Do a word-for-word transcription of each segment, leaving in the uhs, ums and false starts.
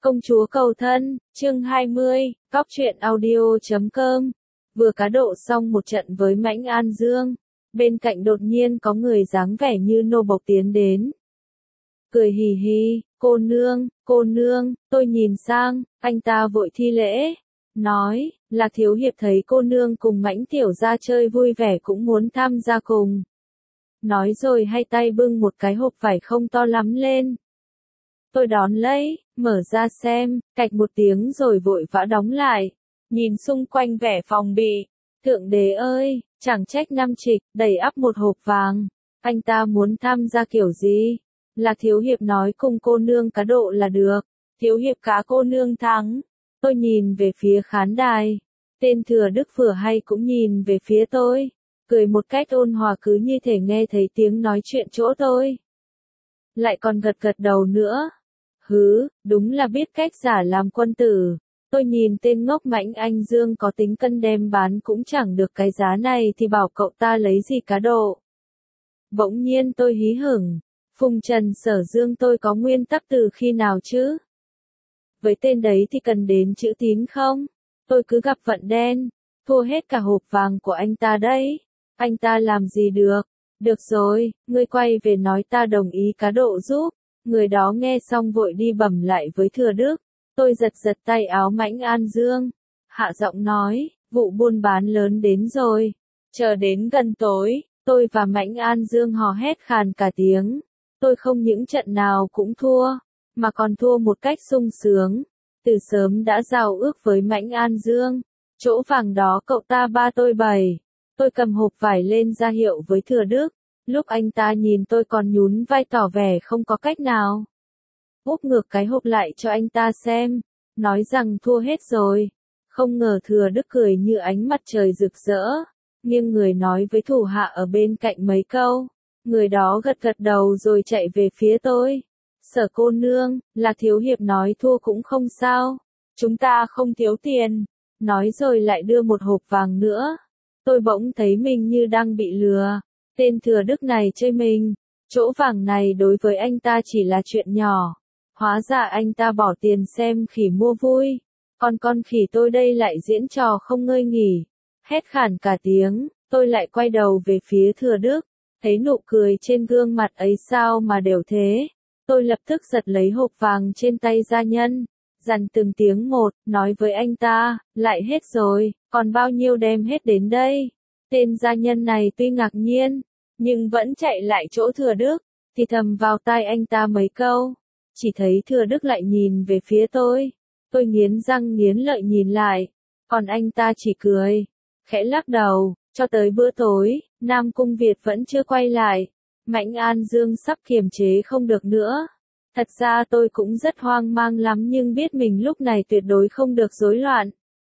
Công chúa cầu thân, chương hai mươi, góc truyện audio chấm com. Vừa cá độ xong một trận với Mãnh An Dương, bên cạnh đột nhiên có người dáng vẻ như nô bộc tiến đến. Cười hì hì, cô nương, cô nương, tôi nhìn sang, anh ta vội thi lễ, nói, là thiếu hiệp thấy cô nương cùng Mãnh tiểu gia chơi vui vẻ cũng muốn tham gia cùng. Nói rồi hai tay bưng một cái hộp vải không to lắm lên. Tôi đón lấy, mở ra xem, cạch một tiếng rồi vội vã đóng lại, nhìn xung quanh vẻ phòng bị. Thượng đế ơi, chẳng trách năm trịch, đầy ắp một hộp vàng. Anh ta muốn tham gia kiểu gì? Là thiếu hiệp nói cùng cô nương cá độ là được. Thiếu hiệp cá cô nương thắng. Tôi nhìn về phía khán đài. Tên thừa đức vừa hay cũng nhìn về phía tôi. Cười một cách ôn hòa cứ như thể nghe thấy tiếng nói chuyện chỗ tôi. Lại còn gật gật đầu nữa. Hứ, đúng là biết cách giả làm quân tử. Tôi nhìn tên ngốc Mãnh Anh Dương có tính cân đem bán cũng chẳng được cái giá này thì bảo cậu ta lấy gì cá độ. Bỗng nhiên tôi hí hửng. Phùng Trần Sở Dương tôi có nguyên tắc từ khi nào chứ? Với tên đấy thì cần đến chữ tín không? Tôi cứ gặp vận đen. Thua hết cả hộp vàng của anh ta đấy. Anh ta làm gì được? Được rồi, ngươi quay về nói ta đồng ý cá độ giúp. Người đó nghe xong vội đi bẩm lại với Thừa Đức. Tôi giật giật tay áo Mãnh An Dương. Hạ giọng nói, vụ buôn bán lớn đến rồi. Chờ đến gần tối, tôi và Mãnh An Dương hò hét khàn cả tiếng. Tôi không những trận nào cũng thua, mà còn thua một cách sung sướng. Từ sớm đã giao ước với Mãnh An Dương. Chỗ vàng đó cậu ta ba tôi bày. Tôi cầm hộp vải lên ra hiệu với Thừa Đức. Lúc anh ta nhìn tôi còn nhún vai tỏ vẻ không có cách nào. Úp ngược cái hộp lại cho anh ta xem, nói rằng thua hết rồi. Không ngờ Thừa Đức cười như ánh mặt trời rực rỡ, nghiêng người nói với thủ hạ ở bên cạnh mấy câu. Người đó gật gật đầu rồi chạy về phía tôi. Sở cô nương, là thiếu hiệp nói thua cũng không sao. Chúng ta không thiếu tiền. Nói rồi lại đưa một hộp vàng nữa. Tôi bỗng thấy mình như đang bị lừa. Tên Thừa Đức này chơi mình. Chỗ vàng này đối với anh ta chỉ là chuyện nhỏ. Hóa ra anh ta bỏ tiền xem khỉ mua vui. Còn con khỉ tôi đây lại diễn trò không ngơi nghỉ. Hét khản cả tiếng, tôi lại quay đầu về phía Thừa Đức. Thấy nụ cười trên gương mặt ấy sao mà đều thế. Tôi lập tức giật lấy hộp vàng trên tay gia nhân. Dằn từng tiếng một, nói với anh ta, lại hết rồi, còn bao nhiêu đem hết đến đây. Tên gia nhân này tuy ngạc nhiên, nhưng vẫn chạy lại chỗ Thừa Đức, thì thầm vào tai anh ta mấy câu. Chỉ thấy Thừa Đức lại nhìn về phía tôi. Tôi nghiến răng nghiến lợi nhìn lại, còn anh ta chỉ cười, khẽ lắc đầu. Cho tới bữa tối, Nam Cung Việt vẫn chưa quay lại. Mãnh An Dương sắp kiềm chế không được nữa. Thật ra tôi cũng rất hoang mang lắm nhưng biết mình lúc này tuyệt đối không được rối loạn.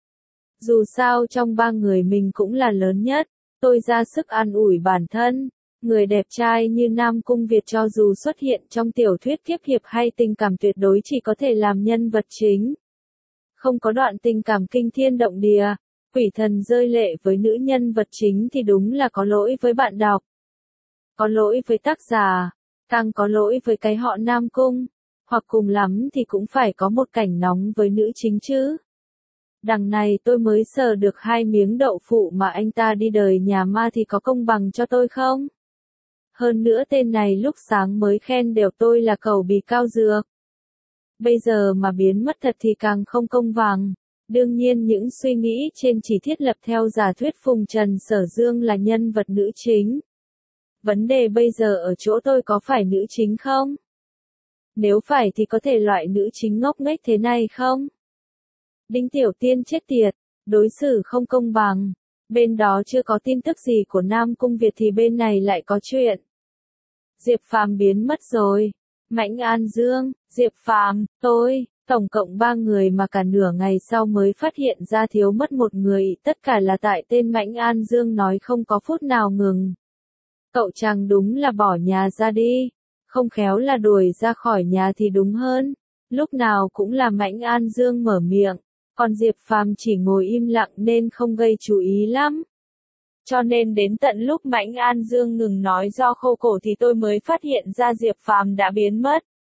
Dù sao trong ba người mình cũng là lớn nhất. Tôi ra sức an ủi bản thân. Người đẹp trai như Nam Cung Việt cho dù xuất hiện trong tiểu thuyết kiếp hiệp hay tình cảm tuyệt đối chỉ có thể làm nhân vật chính. Không có đoạn tình cảm kinh thiên động địa, quỷ thần rơi lệ với nữ nhân vật chính thì đúng là có lỗi với bạn đọc. Có lỗi với tác giả, càng có lỗi với cái họ Nam Cung, hoặc cùng lắm thì cũng phải có một cảnh nóng với nữ chính chứ. Đằng này tôi mới sờ được hai miếng đậu phụ mà anh ta đi đời nhà ma thì có công bằng cho tôi không? Hơn nữa tên này lúc sáng mới khen đều tôi là cẩu bì cao dược. Bây giờ mà biến mất thật thì càng không công bằng. Đương nhiên những suy nghĩ trên chỉ thiết lập theo giả thuyết Phùng Trần Sở Dương là nhân vật nữ chính. Vấn đề bây giờ ở chỗ tôi có phải nữ chính không? Nếu phải thì có thể loại nữ chính ngốc nghếch thế này không? Đinh Tiểu Tiên chết tiệt, đối xử không công bằng. Bên đó chưa có tin tức gì của Nam Cung Việt thì bên này lại có chuyện. Diệp Phàm biến mất rồi. Mãnh An Dương, Diệp Phàm, tôi, tổng cộng ba người mà cả nửa ngày sau mới phát hiện ra thiếu mất một người, tất cả là tại tên Mãnh An Dương nói không có phút nào ngừng. Cậu chàng đúng là bỏ nhà ra đi, không khéo là đuổi ra khỏi nhà thì đúng hơn. Lúc nào cũng là Mãnh An Dương mở miệng, còn Diệp Phàm chỉ ngồi im lặng nên không gây chú ý lắm. Cho nên đến tận lúc Mãnh An Dương ngừng nói do khô cổ thì tôi mới phát hiện ra Diệp Phàm đã biến mất.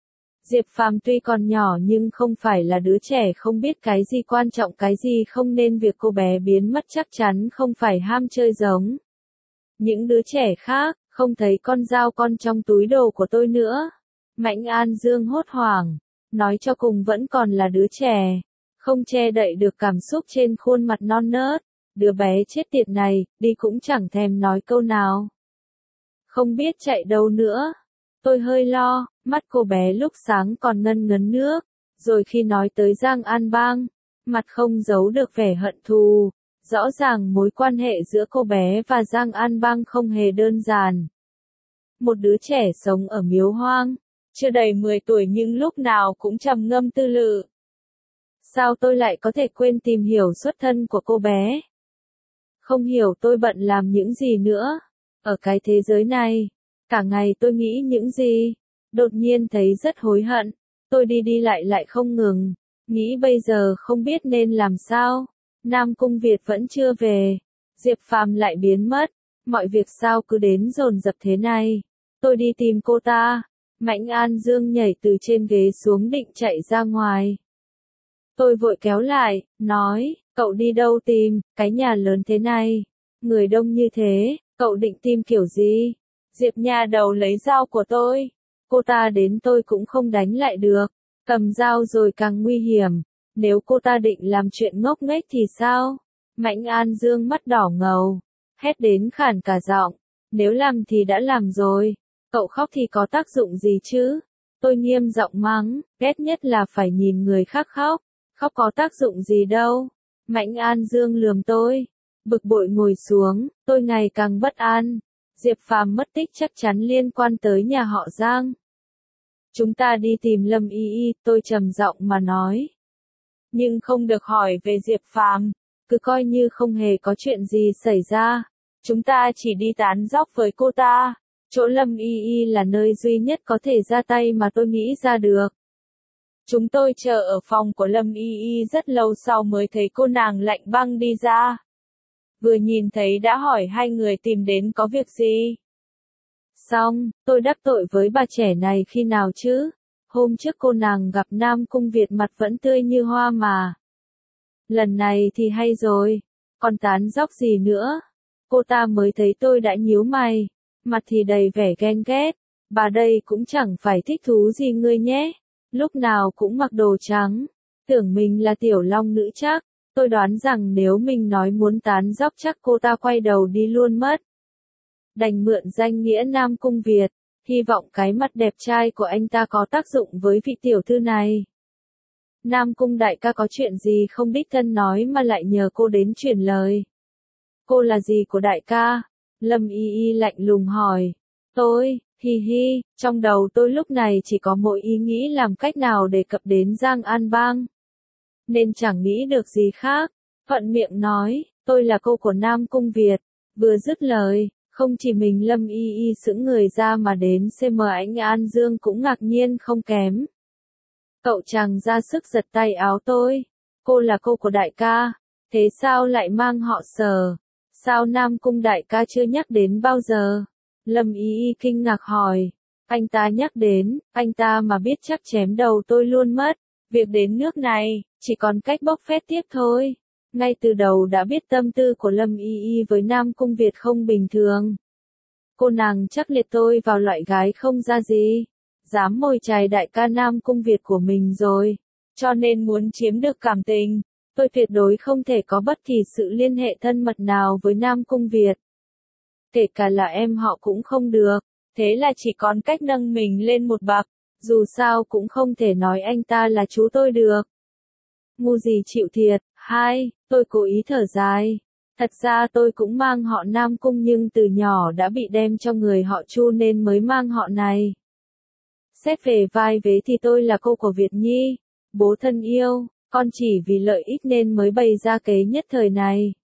Diệp Phàm tuy còn nhỏ nhưng không phải là đứa trẻ không biết cái gì quan trọng cái gì không nên việc cô bé biến mất chắc chắn không phải ham chơi giống những đứa trẻ khác, không thấy con dao con trong túi đồ của tôi nữa. Mạnh An Dương hốt hoảng, nói cho cùng vẫn còn là đứa trẻ, không che đậy được cảm xúc trên khuôn mặt non nớt, đứa bé chết tiệt này, đi cũng chẳng thèm nói câu nào. Không biết chạy đâu nữa. Tôi hơi lo, mắt cô bé lúc sáng còn ngân ngấn nước, rồi khi nói tới Giang An Bang, mặt không giấu được vẻ hận thù. Rõ ràng mối quan hệ giữa cô bé và Giang An Bang không hề đơn giản. Một đứa trẻ sống ở miếu hoang, chưa đầy mười tuổi nhưng lúc nào cũng trầm ngâm tư lự. Sao tôi lại có thể quên tìm hiểu xuất thân của cô bé? Không hiểu tôi bận làm những gì nữa. Ở cái thế giới này, cả ngày tôi nghĩ những gì? Đột nhiên thấy rất hối hận. Tôi đi đi lại lại không ngừng. Nghĩ bây giờ không biết nên làm sao. Nam Cung Việt vẫn chưa về. Diệp Phàm lại biến mất. Mọi việc sao cứ đến dồn dập thế này. Tôi đi tìm cô ta. Mạnh An Dương nhảy từ trên ghế xuống định chạy ra ngoài. Tôi vội kéo lại, nói, cậu đi đâu tìm, cái nhà lớn thế này. Người đông như thế, cậu định tìm kiểu gì? Diệp nha đầu lấy dao của tôi. Cô ta đến tôi cũng không đánh lại được. Cầm dao rồi càng nguy hiểm. Nếu cô ta định làm chuyện ngốc nghếch thì sao? Mạnh An Dương mắt đỏ ngầu. Hét đến khản cả giọng. Nếu làm thì đã làm rồi. Cậu khóc thì có tác dụng gì chứ? Tôi nghiêm giọng mắng. Ghét nhất là phải nhìn người khác khóc. Khóc có tác dụng gì đâu. Mạnh An Dương lườm tôi. Bực bội ngồi xuống. Tôi ngày càng bất an. Diệp Phàm mất tích chắc chắn liên quan tới nhà họ Giang. Chúng ta đi tìm Lâm Y Y. Tôi trầm giọng mà nói. Nhưng không được hỏi về Diệp Phàm, cứ coi như không hề có chuyện gì xảy ra. Chúng ta chỉ đi tán dóc với cô ta. Chỗ Lâm Y Y là nơi duy nhất có thể ra tay mà tôi nghĩ ra được. Chúng tôi chờ ở phòng của Lâm Y Y rất lâu sau mới thấy cô nàng lạnh băng đi ra. Vừa nhìn thấy đã hỏi hai người tìm đến có việc gì. Xong, tôi đắc tội với bà trẻ này khi nào chứ? Hôm trước cô nàng gặp Nam Cung Việt mặt vẫn tươi như hoa mà. Lần này thì hay rồi, còn tán dóc gì nữa? Cô ta mới thấy tôi đã nhíu mày, mặt thì đầy vẻ ghen ghét. Bà đây cũng chẳng phải thích thú gì ngươi nhé, lúc nào cũng mặc đồ trắng, tưởng mình là tiểu long nữ chắc. Tôi đoán rằng nếu mình nói muốn tán dóc chắc cô ta quay đầu đi luôn mất. Đành mượn danh nghĩa Nam Cung Việt. Hy vọng cái mặt đẹp trai của anh ta có tác dụng với vị tiểu thư này. Nam Cung đại ca có chuyện gì không đích thân nói mà lại nhờ cô đến truyền lời. Cô là gì của đại ca? Lâm Y Y lạnh lùng hỏi. Tôi, hi hi, trong đầu tôi lúc này chỉ có mỗi ý nghĩ làm cách nào đề cập đến Giang An Bang. Nên chẳng nghĩ được gì khác. Thuận miệng nói, tôi là cô của Nam Cung Việt. Vừa dứt lời. Không chỉ mình Lâm Y Y sững người ra mà đến xem Mạnh An Dương cũng ngạc nhiên không kém. Cậu chàng ra sức giật tay áo tôi. Cô là cô của đại ca. Thế sao lại mang họ Sở? Sao Nam Cung đại ca chưa nhắc đến bao giờ? Lâm Y Y kinh ngạc hỏi. Anh ta nhắc đến, anh ta mà biết chắc chém đầu tôi luôn mất. Việc đến nước này, chỉ còn cách bốc phét tiếp thôi. Ngay từ đầu đã biết tâm tư của Lâm Y Y với Nam Cung Việt không bình thường. Cô nàng chắc liệt tôi vào loại gái không ra gì. Dám mồi chài đại ca Nam Cung Việt của mình rồi. Cho nên muốn chiếm được cảm tình. Tôi tuyệt đối không thể có bất kỳ sự liên hệ thân mật nào với Nam Cung Việt. Kể cả là em họ cũng không được. Thế là chỉ còn cách nâng mình lên một bậc. Dù sao cũng không thể nói anh ta là chú tôi được. Ngu gì chịu thiệt. Hai, tôi cố ý thở dài. Thật ra tôi cũng mang họ Nam Cung nhưng từ nhỏ đã bị đem cho người họ Chu nên mới mang họ này. Xét về vai vế thì tôi là cô của Việt Nhi. Bố thân yêu, con chỉ vì lợi ích nên mới bày ra kế nhất thời này.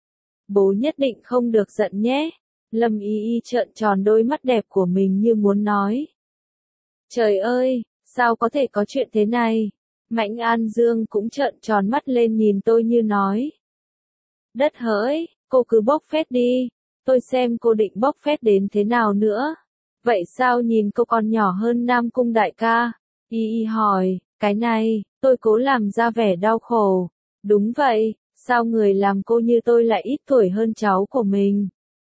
Bố nhất định không được giận nhé. Lâm Y Y trợn tròn đôi mắt đẹp của mình như muốn nói. Trời ơi, sao có thể có chuyện thế này? Mạnh An Dương cũng trợn tròn mắt lên nhìn tôi như nói. Đất hỡi, cô cứ bốc phét đi. Tôi xem cô định bốc phét đến thế nào nữa. Vậy sao nhìn cô còn nhỏ hơn Nam Cung đại ca? Y Y hỏi, cái này, tôi cố làm ra vẻ đau khổ. Đúng vậy, sao người làm cô như tôi lại ít tuổi hơn cháu của mình?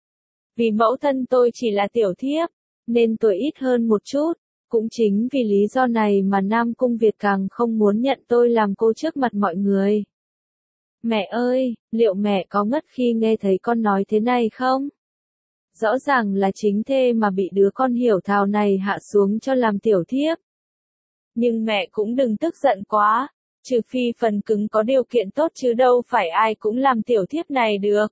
Vì mẫu thân tôi chỉ là tiểu thiếp, nên tôi ít hơn một chút. Cũng chính vì lý do này mà Nam Cung Việt càng không muốn nhận tôi làm cô trước mặt mọi người. Mẹ ơi, liệu mẹ có ngất khi nghe thấy con nói thế này không? Rõ ràng là chính thê mà bị đứa con hiểu thào này hạ xuống cho làm tiểu thiếp. Nhưng mẹ cũng đừng tức giận quá, trừ phi phần cứng có điều kiện tốt chứ đâu phải ai cũng làm tiểu thiếp này được.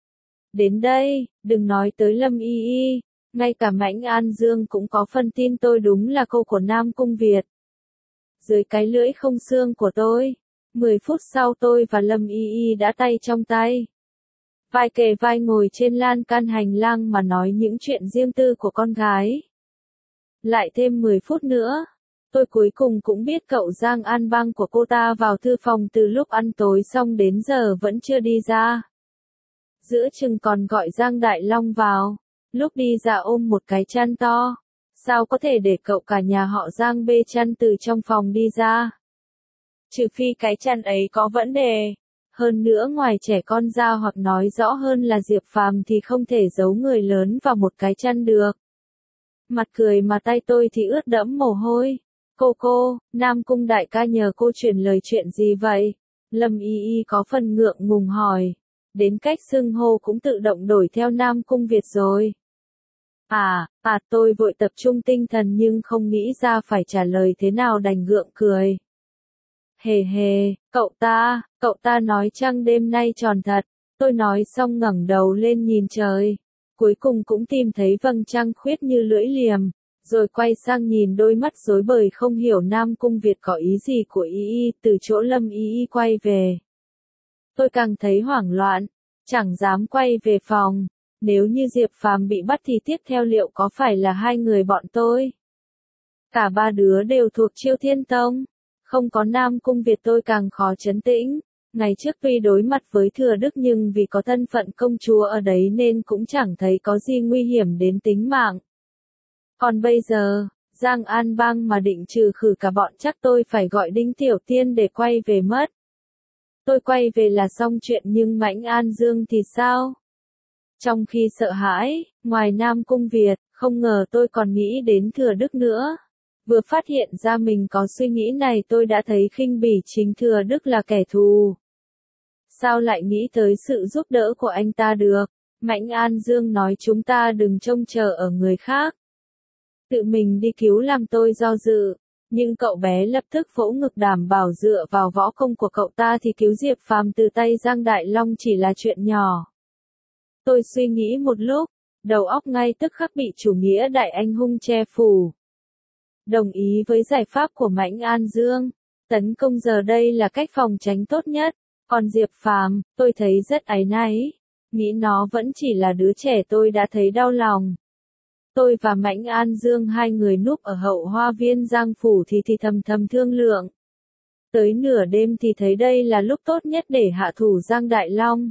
Đến đây, đừng nói tới Lâm Y Y, ngay cả Mãnh An Dương cũng có phần tin tôi đúng là cô của Nam Cung Việt. Dưới cái lưỡi không xương của tôi, mười phút sau tôi và Lâm Y Y đã tay trong tay. Vai kề vai ngồi trên lan can hành lang mà nói những chuyện riêng tư của con gái. Lại thêm mười phút nữa, tôi cuối cùng cũng biết cậu Giang An Bang của cô ta vào thư phòng từ lúc ăn tối xong đến giờ vẫn chưa đi ra. Giữa chừng còn gọi Giang Đại Long vào, lúc đi ra ôm một cái chăn to. Sao có thể để cậu cả nhà họ Giang bê chăn từ trong phòng đi ra? Trừ phi cái chăn ấy có vấn đề. Hơn nữa ngoài trẻ con ra hoặc nói rõ hơn là Diệp Phàm thì không thể giấu người lớn vào một cái chăn được. Mặt cười mà tay tôi thì ướt đẫm mồ hôi. Cô cô, Nam Cung đại ca nhờ cô truyền lời chuyện gì vậy? Lâm Y Y có phần ngượng ngùng hỏi. Đến cách xưng hô cũng tự động đổi theo Nam Cung Việt rồi. À, à tôi vội tập trung tinh thần nhưng không nghĩ ra phải trả lời thế nào đành gượng cười. Hề hề, cậu ta, cậu ta nói trăng đêm nay tròn thật. Tôi nói xong ngẩng đầu lên nhìn trời. Cuối cùng cũng tìm thấy vầng trăng khuyết như lưỡi liềm. Rồi quay sang nhìn đôi mắt rối bời không hiểu Nam Cung Việt có ý gì của Y Y từ chỗ Lâm Y Y quay về. Tôi càng thấy hoảng loạn, chẳng dám quay về phòng. Nếu như Diệp Phàm bị bắt thì tiếp theo liệu có phải là hai người bọn tôi? Cả ba đứa đều thuộc Chiêu Thiên Tông. Không có Nam Cung Việt tôi càng khó trấn tĩnh. Ngày trước tuy đối mặt với Thừa Đức nhưng vì có thân phận công chúa ở đấy nên cũng chẳng thấy có gì nguy hiểm đến tính mạng. Còn bây giờ, Giang An Bang mà định trừ khử cả bọn chắc tôi phải gọi Đinh Tiểu Tiên để quay về mất. Tôi quay về là xong chuyện nhưng Mãnh An Dương thì sao? Trong khi sợ hãi, ngoài Nam Cung Việt, không ngờ tôi còn nghĩ đến Thừa Đức nữa. Vừa phát hiện ra mình có suy nghĩ này tôi đã thấy khinh bỉ chính Thừa Đức là kẻ thù. Sao lại nghĩ tới sự giúp đỡ của anh ta được? Mãnh An Dương nói chúng ta đừng trông chờ ở người khác. Tự mình đi cứu làm tôi do dự. Nhưng cậu bé lập tức vỗ ngực đảm bảo dựa vào võ công của cậu ta thì cứu Diệp Phàm từ tay Giang Đại Long chỉ là chuyện nhỏ. Tôi suy nghĩ một lúc, đầu óc ngay tức khắc bị chủ nghĩa đại anh hung che phủ. Đồng ý với giải pháp của Mãnh An Dương, tấn công giờ đây là cách phòng tránh tốt nhất, còn Diệp Phàm, tôi thấy rất áy náy, nghĩ nó vẫn chỉ là đứa trẻ tôi đã thấy đau lòng. Tôi và Mãnh An Dương hai người núp ở hậu hoa viên Giang Phủ thì thì thầm thầm thương lượng. Tới nửa đêm thì thấy đây là lúc tốt nhất để hạ thủ Giang Đại Long.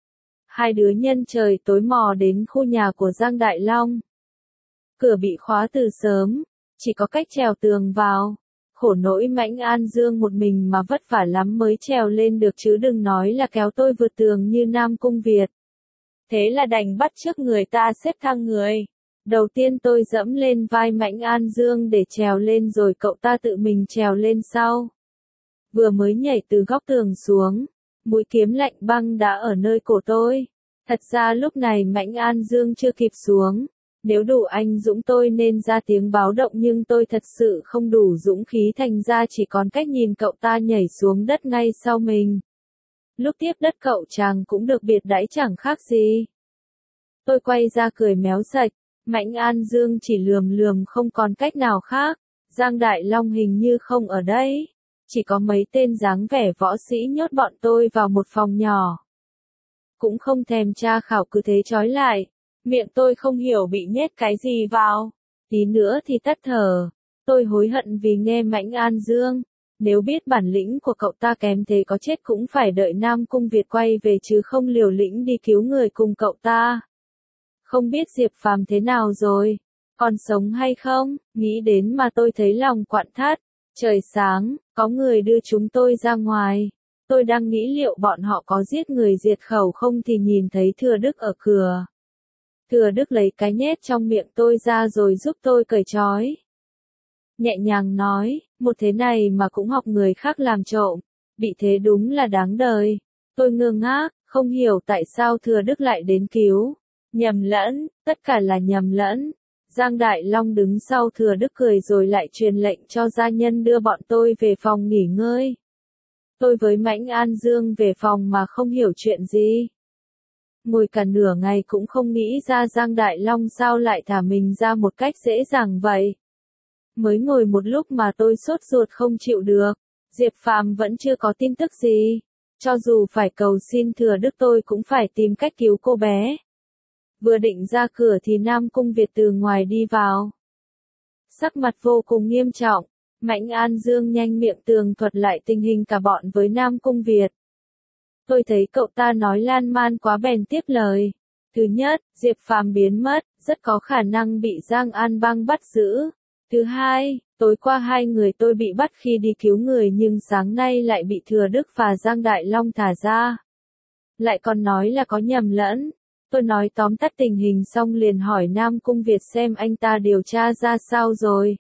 Hai đứa nhân trời tối mò đến khu nhà của Giang Đại Long. Cửa bị khóa từ sớm, chỉ có cách trèo tường vào. Khổ nỗi Mãnh An Dương một mình mà vất vả lắm mới trèo lên được chứ đừng nói là kéo tôi vượt tường như Nam Cung Việt. Thế là đành bắt chước người ta xếp thang người. Đầu tiên tôi dẫm lên vai Mãnh An Dương để trèo lên rồi cậu ta tự mình trèo lên sau. Vừa mới nhảy từ góc tường xuống, mũi kiếm lạnh băng đã ở nơi cổ tôi. Thật ra lúc này Mãnh An Dương chưa kịp xuống. Nếu đủ anh dũng tôi nên ra tiếng báo động nhưng tôi thật sự không đủ dũng khí thành ra chỉ còn cách nhìn cậu ta nhảy xuống đất ngay sau mình. Lúc tiếp đất cậu chàng cũng được biệt đãi chẳng khác gì. Tôi quay ra cười méo sạch. Mãnh An Dương chỉ lườm lườm không còn cách nào khác. Giang Đại Long hình như không ở đây. Chỉ có mấy tên dáng vẻ võ sĩ nhốt bọn tôi vào một phòng nhỏ. Cũng không thèm tra khảo cứ thế trói lại. Miệng tôi không hiểu bị nhét cái gì vào. Tí nữa thì tắt thở. Tôi hối hận vì nghe Mãnh An Dương. Nếu biết bản lĩnh của cậu ta kém thế có chết cũng phải đợi Nam Cung Việt quay về chứ không liều lĩnh đi cứu người cùng cậu ta. Không biết Diệp Phàm thế nào rồi, còn sống hay không, nghĩ đến mà tôi thấy lòng quặn thắt. Trời sáng, có người đưa chúng tôi ra ngoài. Tôi đang nghĩ liệu bọn họ có giết người diệt khẩu không thì nhìn thấy Thừa Đức ở cửa. Thừa Đức lấy cái nhét trong miệng tôi ra rồi giúp tôi cởi trói. Nhẹ nhàng nói, một thế này mà cũng học người khác làm trộm, bị thế đúng là đáng đời. Tôi ngơ ngác, không hiểu tại sao Thừa Đức lại đến cứu. Nhầm lẫn, tất cả là nhầm lẫn. Giang Đại Long đứng sau Thừa Đức cười rồi lại truyền lệnh cho gia nhân đưa bọn tôi về phòng nghỉ ngơi. Tôi với Mãnh An Dương về phòng mà không hiểu chuyện gì. Ngồi cả nửa ngày cũng không nghĩ ra Giang Đại Long sao lại thả mình ra một cách dễ dàng vậy. Mới ngồi một lúc mà tôi sốt ruột không chịu được. Diệp Phàm vẫn chưa có tin tức gì. Cho dù phải cầu xin Thừa Đức tôi cũng phải tìm cách cứu cô bé. Vừa định ra cửa thì Nam Cung Việt từ ngoài đi vào. Sắc mặt vô cùng nghiêm trọng. Mãnh An Dương nhanh miệng tường thuật lại tình hình cả bọn với Nam Cung Việt. Tôi thấy cậu ta nói lan man quá bèn tiếp lời. Thứ nhất, Diệp Phàm biến mất, rất có khả năng bị Giang An Bang bắt giữ. Thứ hai, tối qua hai người tôi bị bắt khi đi cứu người nhưng sáng nay lại bị Thừa Đức và Giang Đại Long thả ra. Lại còn nói là có nhầm lẫn. Tôi nói tóm tắt tình hình xong liền hỏi Nam Cung Việt xem anh ta điều tra ra sao rồi.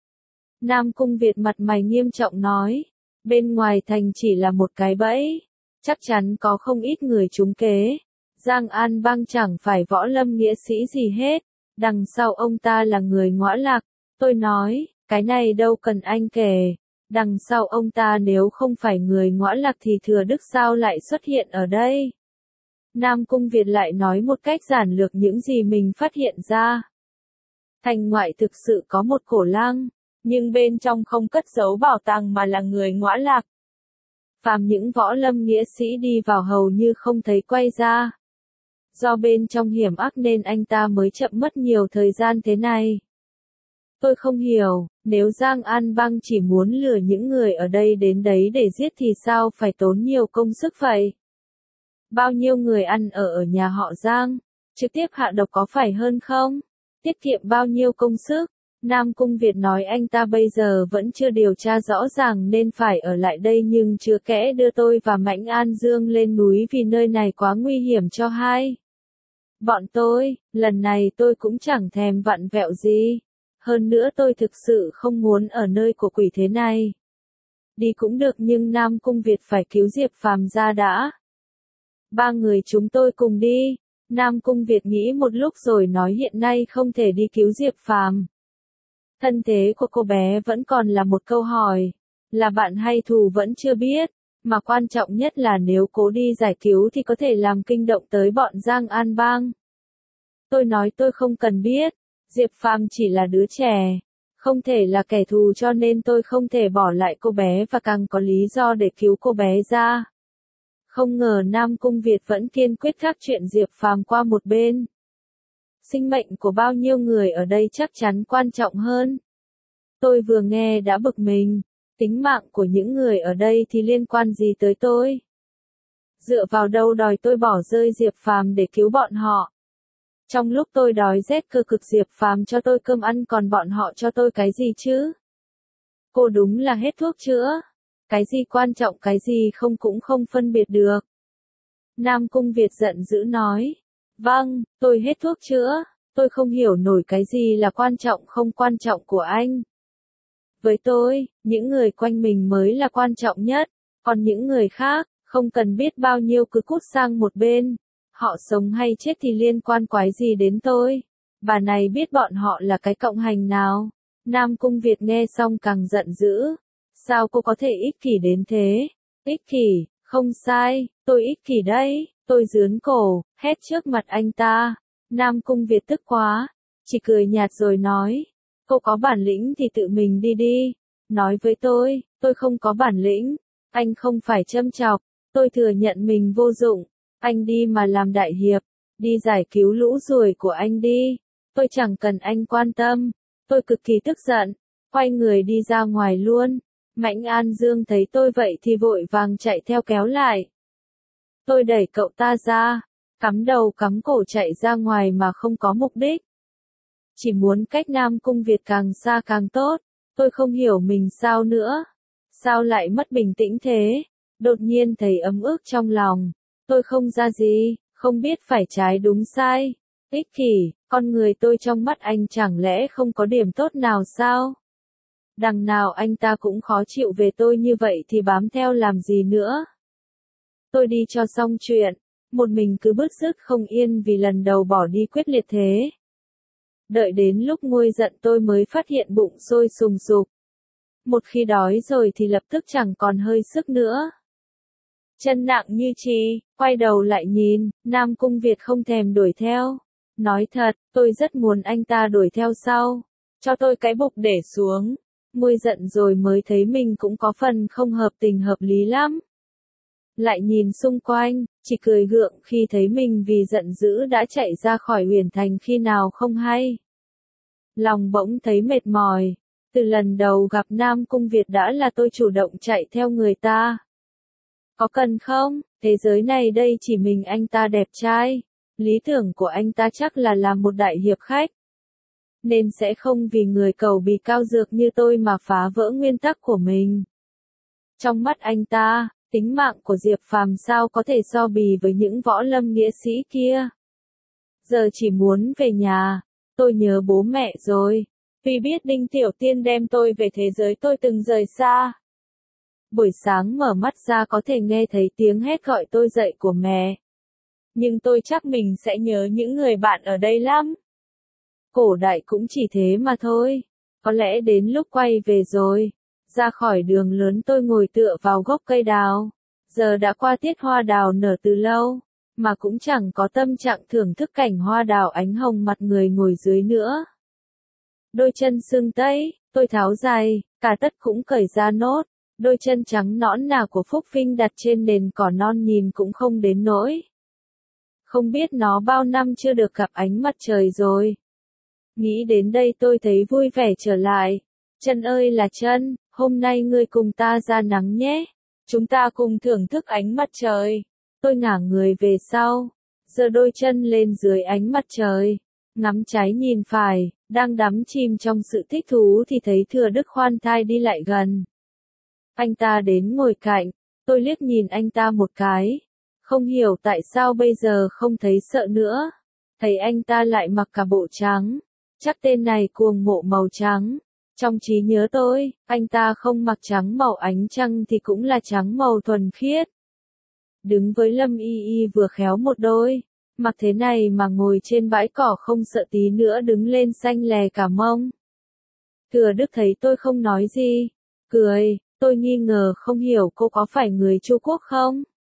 Nam Cung Việt mặt mày nghiêm trọng nói, bên ngoài thành chỉ là một cái bẫy, chắc chắn có không ít người trúng kế. Giang An Bang chẳng phải võ lâm nghĩa sĩ gì hết, đằng sau ông ta là người ngõa lạc. Tôi nói, cái này đâu cần anh kể, đằng sau ông ta nếu không phải người ngõa lạc thì Thừa Đức sao lại xuất hiện ở đây. Nam Cung Việt lại nói một cách giản lược những gì mình phát hiện ra. Thành ngoại thực sự có một cổ lang, nhưng bên trong không cất giấu bảo tàng mà là người ngõa lạc. Phàm những võ lâm nghĩa sĩ đi vào hầu như không thấy quay ra. Do bên trong hiểm ác nên anh ta mới chậm mất nhiều thời gian thế này. Tôi không hiểu, nếu Giang An Bang chỉ muốn lừa những người ở đây đến đấy để giết thì sao phải tốn nhiều công sức vậy? Bao nhiêu người ăn ở ở nhà họ Giang, trực tiếp hạ độc có phải hơn không? Tiết kiệm bao nhiêu công sức? Nam Cung Việt nói anh ta bây giờ vẫn chưa điều tra rõ ràng nên phải ở lại đây nhưng chưa kẽ đưa tôi và Mãnh An Dương lên núi vì nơi này quá nguy hiểm cho hai. Bọn tôi, lần này tôi cũng chẳng thèm vặn vẹo gì. Hơn nữa tôi thực sự không muốn ở nơi của quỷ thế này. Đi cũng được nhưng Nam Cung Việt phải cứu Diệp Phàm ra đã. Ba người chúng tôi cùng đi. Nam Cung Việt nghĩ một lúc rồi nói hiện nay không thể đi cứu Diệp Phàm. Thân thế của cô bé vẫn còn là một câu hỏi. Là bạn hay thù vẫn chưa biết. Mà quan trọng nhất là nếu cố đi giải cứu thì có thể làm kinh động tới bọn Giang An Bang. Tôi nói tôi không cần biết. Diệp Phàm chỉ là đứa trẻ. Không thể là kẻ thù cho nên tôi không thể bỏ lại cô bé và càng có lý do để cứu cô bé ra. Không ngờ Nam Cung Việt vẫn kiên quyết gác chuyện Diệp Phàm qua một bên. Sinh mệnh của bao nhiêu người ở đây chắc chắn quan trọng hơn. Tôi vừa nghe đã bực mình. Tính mạng của những người ở đây thì liên quan gì tới tôi? Dựa vào đâu đòi tôi bỏ rơi Diệp Phàm để cứu bọn họ? Trong lúc tôi đói rét cơ cực Diệp Phàm cho tôi cơm ăn còn bọn họ cho tôi cái gì chứ? Cô đúng là hết thuốc chữa. Cái gì quan trọng cái gì không cũng không phân biệt được. Nam Cung Việt giận dữ nói. Vâng, tôi hết thuốc chữa. Tôi không hiểu nổi cái gì là quan trọng không quan trọng của anh. Với tôi, những người quanh mình mới là quan trọng nhất. Còn những người khác, không cần biết bao nhiêu cứ cút sang một bên. Họ sống hay chết thì liên quan quái gì đến tôi. Bà này biết bọn họ là cái cộng hành nào. Nam Cung Việt nghe xong càng giận dữ. Sao cô có thể ích kỷ đến thế? Ích kỷ, không sai, tôi ích kỷ đấy. Tôi giướn cổ, hét trước mặt anh ta. Nam Cung Việt tức quá. Chỉ cười nhạt rồi nói. Cô có bản lĩnh thì tự mình đi đi. Nói với tôi, tôi không có bản lĩnh. Anh không phải châm chọc. Tôi thừa nhận mình vô dụng. Anh đi mà làm đại hiệp. Đi giải cứu lũ ruồi của anh đi. Tôi chẳng cần anh quan tâm. Tôi cực kỳ tức giận. Quay người đi ra ngoài luôn. Mãnh An Dương thấy tôi vậy thì vội vàng chạy theo kéo lại. Tôi đẩy cậu ta ra. Cắm đầu cắm cổ chạy ra ngoài mà không có mục đích. Chỉ muốn cách Nam Cung Việt càng xa càng tốt. Tôi không hiểu mình sao nữa. Sao lại mất bình tĩnh thế? Đột nhiên thấy ấm ức trong lòng. Tôi không ra gì, không biết phải trái đúng sai. Ích kỷ, con người tôi trong mắt anh chẳng lẽ không có điểm tốt nào sao? Đằng nào anh ta cũng khó chịu về tôi như vậy thì bám theo làm gì nữa? Tôi đi cho xong chuyện, một mình cứ bứt rứt không yên vì lần đầu bỏ đi quyết liệt thế. Đợi đến lúc nguôi giận tôi mới phát hiện bụng sôi sùng sục. Một khi đói rồi thì lập tức chẳng còn hơi sức nữa. Chân nặng như chì, quay đầu lại nhìn, Nam Cung Việt không thèm đuổi theo. Nói thật, tôi rất muốn anh ta đuổi theo sau. Cho tôi cái bục để xuống. Nguôi giận rồi mới thấy mình cũng có phần không hợp tình hợp lý lắm. Lại nhìn xung quanh, chỉ cười gượng khi thấy mình vì giận dữ đã chạy ra khỏi Huyền Thành khi nào không hay. Lòng bỗng thấy mệt mỏi. Từ lần đầu gặp Nam Cung Việt đã là tôi chủ động chạy theo người ta. Có cần không? Thế giới này đây chỉ mình anh ta đẹp trai. Lý tưởng của anh ta chắc là làm một đại hiệp khách. Nên sẽ không vì người cầu bì cao dược như tôi mà phá vỡ nguyên tắc của mình. Trong mắt anh ta, tính mạng của Diệp Phàm sao có thể so bì với những võ lâm nghĩa sĩ kia. Giờ chỉ muốn về nhà. Tôi nhớ bố mẹ rồi. Vì biết Đinh Tiểu Tiên đem tôi về thế giới tôi từng rời xa. Buổi sáng mở mắt ra có thể nghe thấy tiếng hét gọi tôi dậy của mẹ. Nhưng tôi chắc mình sẽ nhớ những người bạn ở đây lắm. Cổ đại cũng chỉ thế mà thôi. Có lẽ đến lúc quay về rồi. Ra khỏi đường lớn tôi ngồi tựa vào gốc cây đào. Giờ đã qua tiết hoa đào nở từ lâu. Mà cũng chẳng có tâm trạng thưởng thức cảnh hoa đào ánh hồng mặt người ngồi dưới nữa. Đôi chân sưng tấy, tôi tháo giày, cả tất cũng cởi ra nốt. Đôi chân trắng nõn nà của Phúc Vinh đặt trên nền cỏ non nhìn cũng không đến nỗi. Không biết nó bao năm chưa được gặp ánh mặt trời rồi. Nghĩ đến đây tôi thấy vui vẻ trở lại. Chân ơi là chân, hôm nay ngươi cùng ta ra nắng nhé. Chúng ta cùng thưởng thức ánh mặt trời. Tôi ngả người về sau, giơ đôi chân lên dưới ánh mặt trời. Ngắm trái nhìn phải, đang đắm chìm trong sự thích thú thì thấy Thừa Đức khoan thai đi lại gần. Anh ta đến ngồi cạnh, tôi liếc nhìn anh ta một cái. Không hiểu tại sao bây giờ không thấy sợ nữa. Thấy anh ta lại mặc cả bộ trắng. Chắc tên này cuồng mộ màu trắng. Trong trí nhớ tôi, anh ta không mặc trắng màu ánh trăng thì cũng là trắng màu thuần khiết. Đứng với Lâm Y Y vừa khéo một đôi. Mặc thế này mà ngồi trên bãi cỏ không sợ tí nữa đứng lên xanh lè cả mông. Thừa Đức thấy tôi không nói gì. Cười, tôi nghi ngờ không hiểu cô có phải người Chu Quốc không?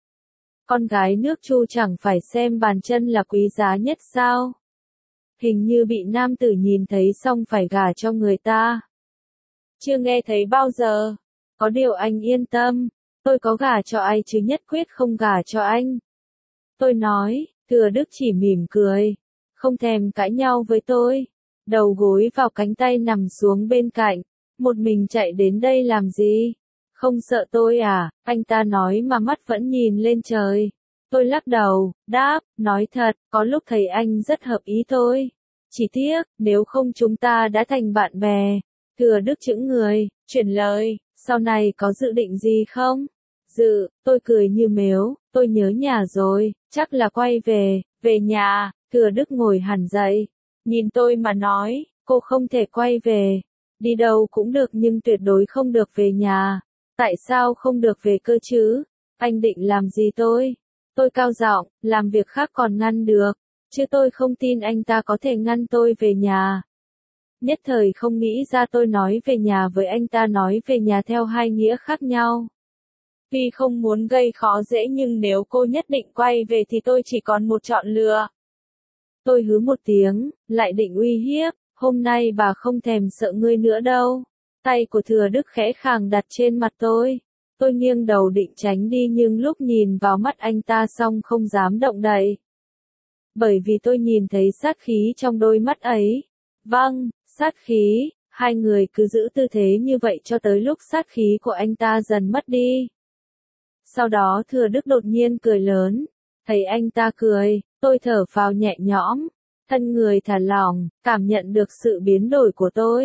Con gái nước Chu chẳng phải xem bàn chân là quý giá nhất sao? Hình như bị nam tử nhìn thấy xong phải gả cho người ta. Chưa nghe thấy bao giờ. Có điều anh yên tâm. Tôi có gả cho ai chứ nhất quyết không gả cho anh. Tôi nói, Thừa Đức chỉ mỉm cười. Không thèm cãi nhau với tôi. Đầu gối vào cánh tay nằm xuống bên cạnh. Một mình chạy đến đây làm gì? Không sợ tôi à? Anh ta nói mà mắt vẫn nhìn lên trời. Tôi lắc đầu, đáp, nói thật, có lúc thấy anh rất hợp ý tôi. Chỉ tiếc, nếu không chúng ta đã thành bạn bè. Thừa Đức chững người, chuyển lời, sau này có dự định gì không? Dự, tôi cười như mếu, tôi nhớ nhà rồi, chắc là quay về, về nhà. Thừa Đức ngồi hẳn dậy, nhìn tôi mà nói, cô không thể quay về. Đi đâu cũng được nhưng tuyệt đối không được về nhà. Tại sao không được về cơ chứ? Anh định làm gì tôi? Tôi cao giọng, làm việc khác còn ngăn được. Chứ tôi không tin anh ta có thể ngăn tôi về nhà. Nhất thời không nghĩ ra tôi nói về nhà với anh ta nói về nhà theo hai nghĩa khác nhau. Vì không muốn gây khó dễ nhưng nếu cô nhất định quay về thì tôi chỉ còn một chọn lựa. Tôi hứ một tiếng, lại định uy hiếp, hôm nay bà không thèm sợ ngươi nữa đâu. Tay của Thừa Đức khẽ khàng đặt trên mặt tôi. Tôi nghiêng đầu định tránh đi nhưng lúc nhìn vào mắt anh ta xong không dám động đậy. Bởi vì tôi nhìn thấy sát khí trong đôi mắt ấy. Vâng, sát khí, hai người cứ giữ tư thế như vậy cho tới lúc sát khí của anh ta dần mất đi. Sau đó Thừa Đức đột nhiên cười lớn. Thấy anh ta cười, tôi thở phào nhẹ nhõm. Thân người thả lỏng, cảm nhận được sự biến đổi của tôi.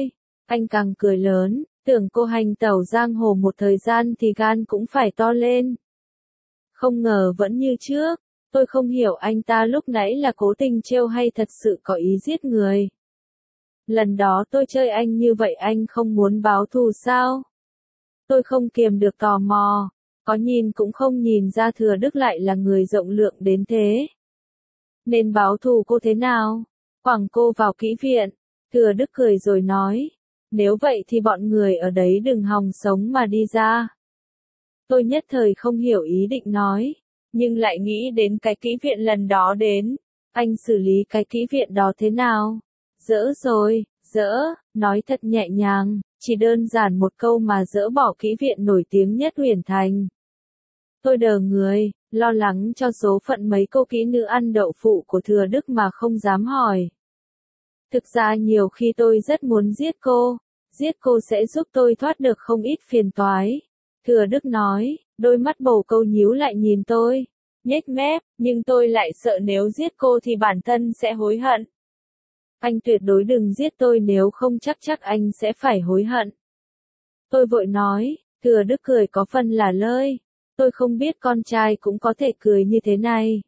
Anh càng cười lớn, tưởng cô hành tẩu giang hồ một thời gian thì gan cũng phải to lên. Không ngờ vẫn như trước, tôi không hiểu anh ta lúc nãy là cố tình trêu hay thật sự có ý giết người. Lần đó tôi chơi anh như vậy anh không muốn báo thù sao? Tôi không kiềm được tò mò, có nhìn cũng không nhìn ra Thừa Đức lại là người rộng lượng đến thế. Nên báo thù cô thế nào? Quẳng cô vào kỹ viện. Thừa Đức cười rồi nói, nếu vậy thì bọn người ở đấy đừng hòng sống mà đi ra. Tôi nhất thời không hiểu ý định nói, nhưng lại nghĩ đến cái kỹ viện lần đó đến. Anh xử lý cái kỹ viện đó thế nào? Dỡ rồi, dỡ, nói thật nhẹ nhàng, chỉ đơn giản một câu mà dỡ bỏ kỹ viện nổi tiếng nhất Huyền Thành. Tôi đờ người, lo lắng cho số phận mấy cô kỹ nữ ăn đậu phụ của Thừa Đức mà không dám hỏi. Thực ra nhiều khi tôi rất muốn giết cô, giết cô sẽ giúp tôi thoát được không ít phiền toái. Thừa Đức nói, đôi mắt bầu câu nhíu lại nhìn tôi, nhếch mép, nhưng tôi lại sợ nếu giết cô thì bản thân sẽ hối hận. Anh tuyệt đối đừng giết tôi nếu không chắc chắc anh sẽ phải hối hận. Tôi vội nói, Thừa Đức cười có phần là lơi, tôi không biết con trai cũng có thể cười như thế này.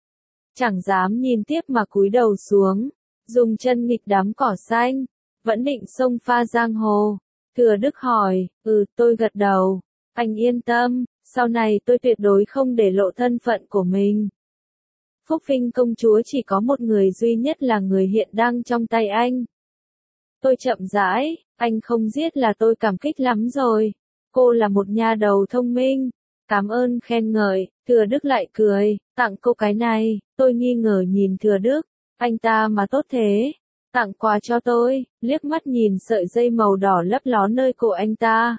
Chẳng dám nhìn tiếp mà cúi đầu xuống, dùng chân nghịch đám cỏ xanh, vẫn định xông pha giang hồ. Thừa Đức hỏi, ừ, tôi gật đầu, anh yên tâm, sau này tôi tuyệt đối không để lộ thân phận của mình. Phúc Vinh công chúa chỉ có một người duy nhất là người hiện đang trong tay anh. Tôi chậm rãi, anh không giết là tôi cảm kích lắm rồi. Cô là một nha đầu thông minh. Cảm ơn khen ngợi. Thừa Đức lại cười, tặng cô cái này. Tôi nghi ngờ nhìn Thừa Đức, anh ta mà tốt thế. Tặng quà cho tôi, liếc mắt nhìn sợi dây màu đỏ lấp ló nơi cổ anh ta.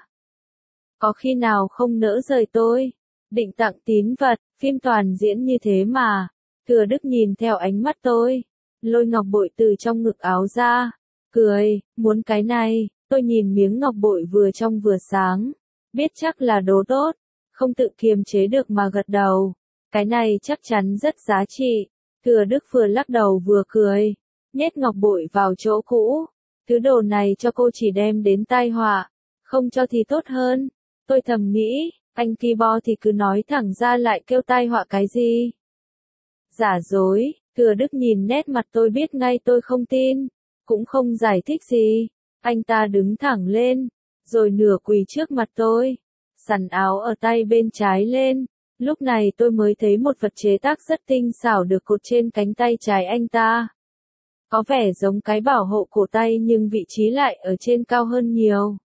Có khi nào không nỡ rời tôi? Định tặng tín vật, phim toàn diễn như thế mà. Thừa Đức nhìn theo ánh mắt tôi, lôi ngọc bội từ trong ngực áo ra, cười, muốn cái này. Tôi nhìn miếng ngọc bội vừa trong vừa sáng, biết chắc là đồ tốt, không tự kiềm chế được mà gật đầu. Cái này chắc chắn rất giá trị. Thừa Đức vừa lắc đầu vừa cười, nhét ngọc bội vào chỗ cũ. Thứ đồ này cho cô chỉ đem đến tai họa, không cho thì tốt hơn. Tôi thầm nghĩ, anh Ki Bo thì cứ nói thẳng ra lại kêu tai họa cái gì. Giả dối. Thừa Đức nhìn nét mặt tôi biết ngay tôi không tin, cũng không giải thích gì. Anh ta đứng thẳng lên, rồi nửa quỳ trước mặt tôi, xằn áo ở tay bên trái lên. Lúc này tôi mới thấy một vật chế tác rất tinh xảo được cột trên cánh tay trái anh ta. Có vẻ giống cái bảo hộ cổ tay nhưng vị trí lại ở trên cao hơn nhiều.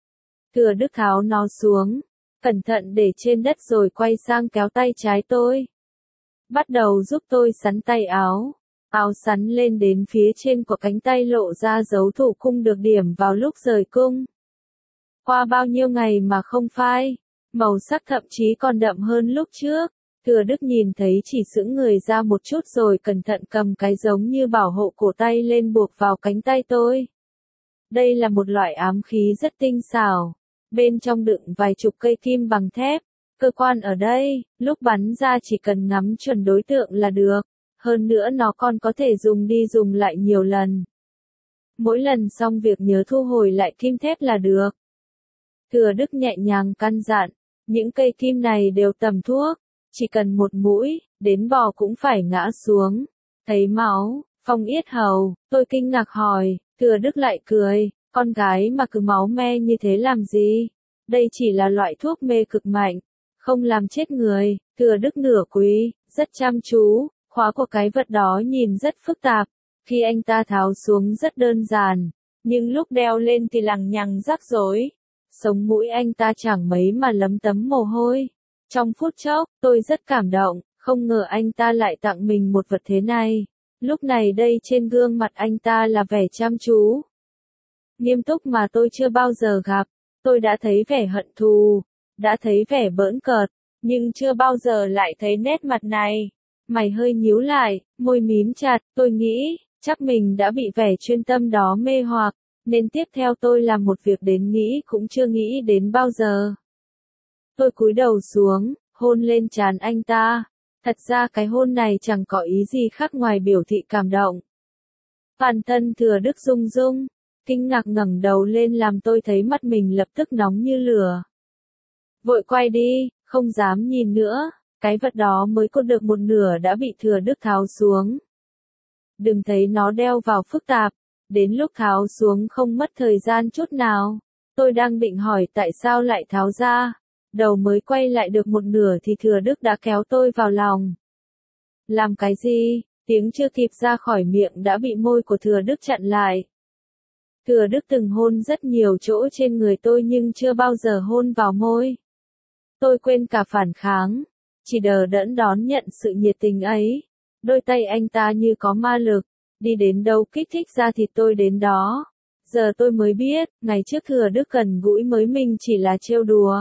Thừa Đức tháo nó xuống, cẩn thận để trên đất rồi quay sang kéo tay trái tôi. Bắt đầu giúp tôi sắn tay áo. Áo sắn lên đến phía trên của cánh tay lộ ra dấu thủ cung được điểm vào lúc rời cung. Qua bao nhiêu ngày mà không phai, màu sắc thậm chí còn đậm hơn lúc trước. Thừa Đức nhìn thấy chỉ sững người ra một chút rồi cẩn thận cầm cái giống như bảo hộ cổ tay lên buộc vào cánh tay tôi. Đây là một loại ám khí rất tinh xảo, bên trong đựng vài chục cây kim bằng thép. Cơ quan ở đây, lúc bắn ra chỉ cần ngắm chuẩn đối tượng là được. Hơn nữa nó còn có thể dùng đi dùng lại nhiều lần. Mỗi lần xong việc nhớ thu hồi lại kim thép là được. Thừa Đức nhẹ nhàng căn dặn, những cây kim này đều tầm thuốc, chỉ cần một mũi, đến bò cũng phải ngã xuống. Thấy máu, phong yết hầu, tôi kinh ngạc hỏi, Thừa Đức lại cười, con gái mà cứ máu me như thế làm gì? Đây chỉ là loại thuốc mê cực mạnh, không làm chết người. Thừa Đức nửa quỳ, rất chăm chú. Khóa của cái vật đó nhìn rất phức tạp, khi anh ta tháo xuống rất đơn giản, nhưng lúc đeo lên thì lằng nhằng rắc rối. Sống mũi anh ta chẳng mấy mà lấm tấm mồ hôi. Trong phút chốc, tôi rất cảm động, không ngờ anh ta lại tặng mình một vật thế này. Lúc này đây trên gương mặt anh ta là vẻ chăm chú, nghiêm túc mà tôi chưa bao giờ gặp. Tôi đã thấy vẻ hận thù, đã thấy vẻ bỡn cợt, nhưng chưa bao giờ lại thấy nét mặt này. Mày hơi nhíu lại, môi mím chặt, tôi nghĩ, chắc mình đã bị vẻ chuyên tâm đó mê hoặc, nên tiếp theo tôi làm một việc đến nghĩ cũng chưa nghĩ đến bao giờ. Tôi cúi đầu xuống, hôn lên trán anh ta. Thật ra cái hôn này chẳng có ý gì khác ngoài biểu thị cảm động. Toàn thân Thừa Đức rung rung, kinh ngạc ngẩng đầu lên làm tôi thấy mắt mình lập tức nóng như lửa. Vội quay đi, không dám nhìn nữa, cái vật đó mới cột được một nửa đã bị Thừa Đức tháo xuống. Đừng thấy nó đeo vào phức tạp, đến lúc tháo xuống không mất thời gian chút nào. Tôi đang định hỏi tại sao lại tháo ra, đầu mới quay lại được một nửa thì Thừa Đức đã kéo tôi vào lòng. Làm cái gì? Tiếng chưa kịp ra khỏi miệng đã bị môi của Thừa Đức chặn lại. Thừa Đức từng hôn rất nhiều chỗ trên người tôi nhưng chưa bao giờ hôn vào môi. Tôi quên cả phản kháng, chỉ đờ đẫn đón nhận sự nhiệt tình ấy. Đôi tay anh ta như có ma lực, đi đến đâu kích thích ra thịt tôi đến đó. Giờ tôi mới biết, ngày trước Thừa Đức gần gũi mới mình chỉ là trêu đùa.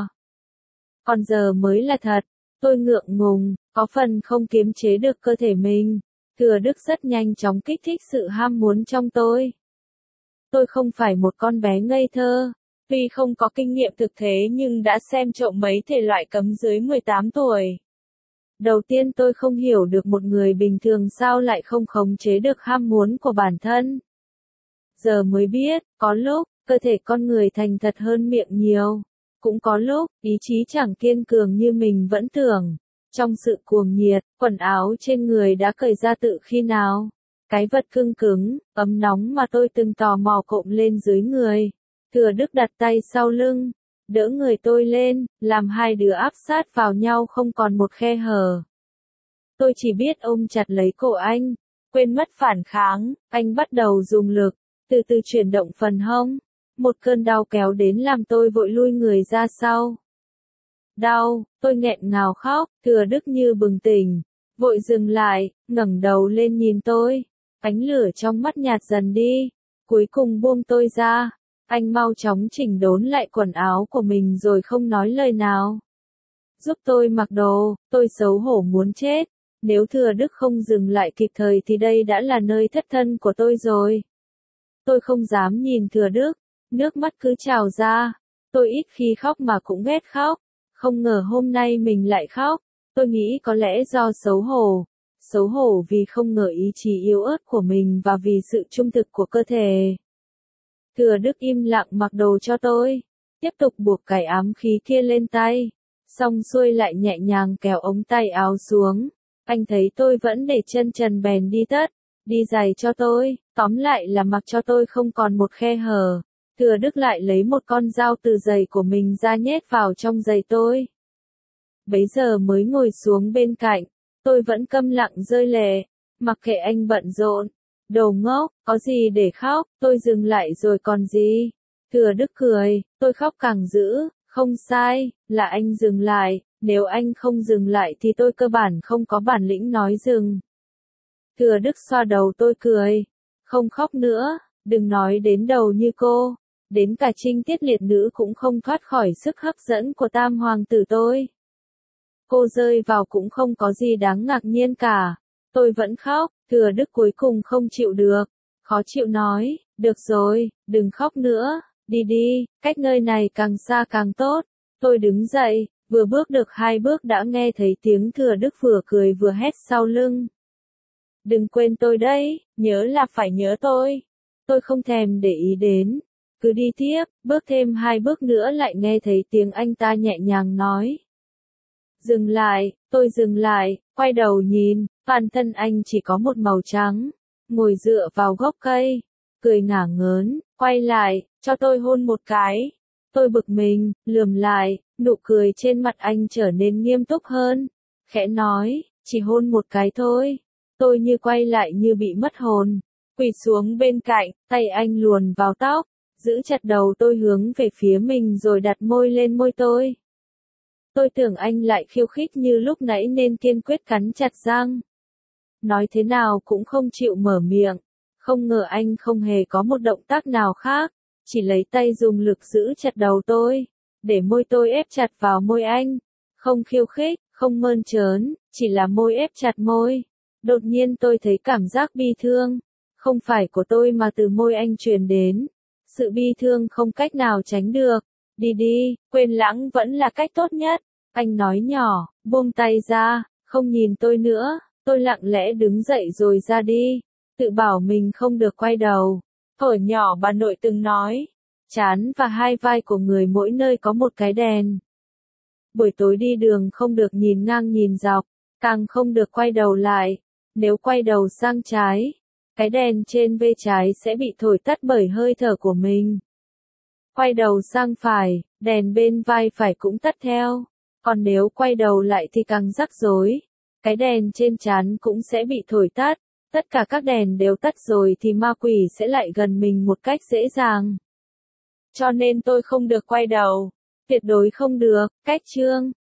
Còn giờ mới là thật, tôi ngượng ngùng, có phần không kiềm chế được cơ thể mình. Thừa Đức rất nhanh chóng kích thích sự ham muốn trong tôi. Tôi không phải một con bé ngây thơ, tuy không có kinh nghiệm thực thế nhưng đã xem trộm mấy thể loại cấm dưới mười tám tuổi. Đầu tiên tôi không hiểu được một người bình thường sao lại không khống chế được ham muốn của bản thân. Giờ mới biết, có lúc, cơ thể con người thành thật hơn miệng nhiều. Cũng có lúc, ý chí chẳng kiên cường như mình vẫn tưởng. Trong sự cuồng nhiệt, quần áo trên người đã cởi ra tự khi nào. Cái vật cứng cứng, ấm nóng mà tôi từng tò mò cộm lên dưới người. Thừa Đức đặt tay sau lưng, đỡ người tôi lên, làm hai đứa áp sát vào nhau không còn một khe hở. Tôi chỉ biết ôm chặt lấy cổ anh, quên mất phản kháng, anh bắt đầu dùng lực, từ từ chuyển động phần hông. Một cơn đau kéo đến làm tôi vội lui người ra sau. Đau, tôi nghẹn ngào khóc, Thừa Đức như bừng tỉnh, vội dừng lại, ngẩng đầu lên nhìn tôi, ánh lửa trong mắt nhạt dần đi, cuối cùng buông tôi ra, anh mau chóng chỉnh đốn lại quần áo của mình rồi không nói lời nào. Giúp tôi mặc đồ, tôi xấu hổ muốn chết, nếu Thừa Đức không dừng lại kịp thời thì đây đã là nơi thất thân của tôi rồi. Tôi không dám nhìn Thừa Đức, nước mắt cứ trào ra, tôi ít khi khóc mà cũng ghét khóc. Không ngờ hôm nay mình lại khóc, tôi nghĩ có lẽ do xấu hổ. Xấu hổ vì không ngờ ý chí yếu ớt của mình và vì sự trung thực của cơ thể. Thừa Đức im lặng mặc đồ cho tôi, tiếp tục buộc cái ám khí kia lên tay, xong xuôi lại nhẹ nhàng kéo ống tay áo xuống. Anh thấy tôi vẫn để chân trần bèn đi tất, đi giày cho tôi, tóm lại là mặc cho tôi không còn một khe hở. Thừa Đức lại lấy một con dao từ giày của mình ra nhét vào trong giày tôi. Bấy giờ mới ngồi xuống bên cạnh, tôi vẫn câm lặng rơi lệ, mặc kệ anh bận rộn. Đồ ngốc, có gì để khóc, tôi dừng lại rồi còn gì. Thừa Đức cười, tôi khóc càng dữ, không sai, là anh dừng lại, nếu anh không dừng lại thì tôi cơ bản không có bản lĩnh nói dừng. Thừa Đức xoa đầu tôi cười, không khóc nữa, đừng nói đến đầu như cô. Đến cả trinh tiết liệt nữ cũng không thoát khỏi sức hấp dẫn của tam hoàng tử tôi. Cô rơi vào cũng không có gì đáng ngạc nhiên cả. Tôi vẫn khóc, Thừa Đức cuối cùng không chịu được. Khó chịu nói, được rồi, đừng khóc nữa, đi đi, cách nơi này càng xa càng tốt. Tôi đứng dậy, vừa bước được hai bước đã nghe thấy tiếng Thừa Đức vừa cười vừa hét sau lưng. Đừng quên tôi đấy, nhớ là phải nhớ tôi. Tôi không thèm để ý đến. Cứ đi tiếp, bước thêm hai bước nữa lại nghe thấy tiếng anh ta nhẹ nhàng nói. Dừng lại, tôi dừng lại, quay đầu nhìn, toàn thân anh chỉ có một màu trắng, ngồi dựa vào gốc cây, cười ngả ngớn, quay lại, cho tôi hôn một cái. Tôi bực mình, lườm lại, nụ cười trên mặt anh trở nên nghiêm túc hơn, khẽ nói, chỉ hôn một cái thôi. Tôi như quay lại như bị mất hồn, quỳ xuống bên cạnh, tay anh luồn vào tóc. Giữ chặt đầu tôi hướng về phía mình rồi đặt môi lên môi tôi. Tôi tưởng anh lại khiêu khích như lúc nãy nên kiên quyết cắn chặt răng. Nói thế nào cũng không chịu mở miệng. Không ngờ anh không hề có một động tác nào khác. Chỉ lấy tay dùng lực giữ chặt đầu tôi. Để môi tôi ép chặt vào môi anh. Không khiêu khích, không mơn trớn, chỉ là môi ép chặt môi. Đột nhiên tôi thấy cảm giác bi thương. Không phải của tôi mà từ môi anh truyền đến. Sự bi thương không cách nào tránh được. Đi đi, quên lãng vẫn là cách tốt nhất. Anh nói nhỏ, buông tay ra, không nhìn tôi nữa. Tôi lặng lẽ đứng dậy rồi ra đi. Tự bảo mình không được quay đầu. Thuở nhỏ bà nội từng nói, trán và hai vai của người mỗi nơi có một cái đèn. Buổi tối đi đường không được nhìn ngang nhìn dọc, càng không được quay đầu lại. Nếu quay đầu sang trái, cái đèn trên ve trái sẽ bị thổi tắt bởi hơi thở của mình. Quay đầu sang phải, đèn bên vai phải cũng tắt theo. Còn nếu quay đầu lại thì càng rắc rối. Cái đèn trên trán cũng sẽ bị thổi tắt. Tất cả các đèn đều tắt rồi thì ma quỷ sẽ lại gần mình một cách dễ dàng. Cho nên tôi không được quay đầu. Tuyệt đối không được. Cách chương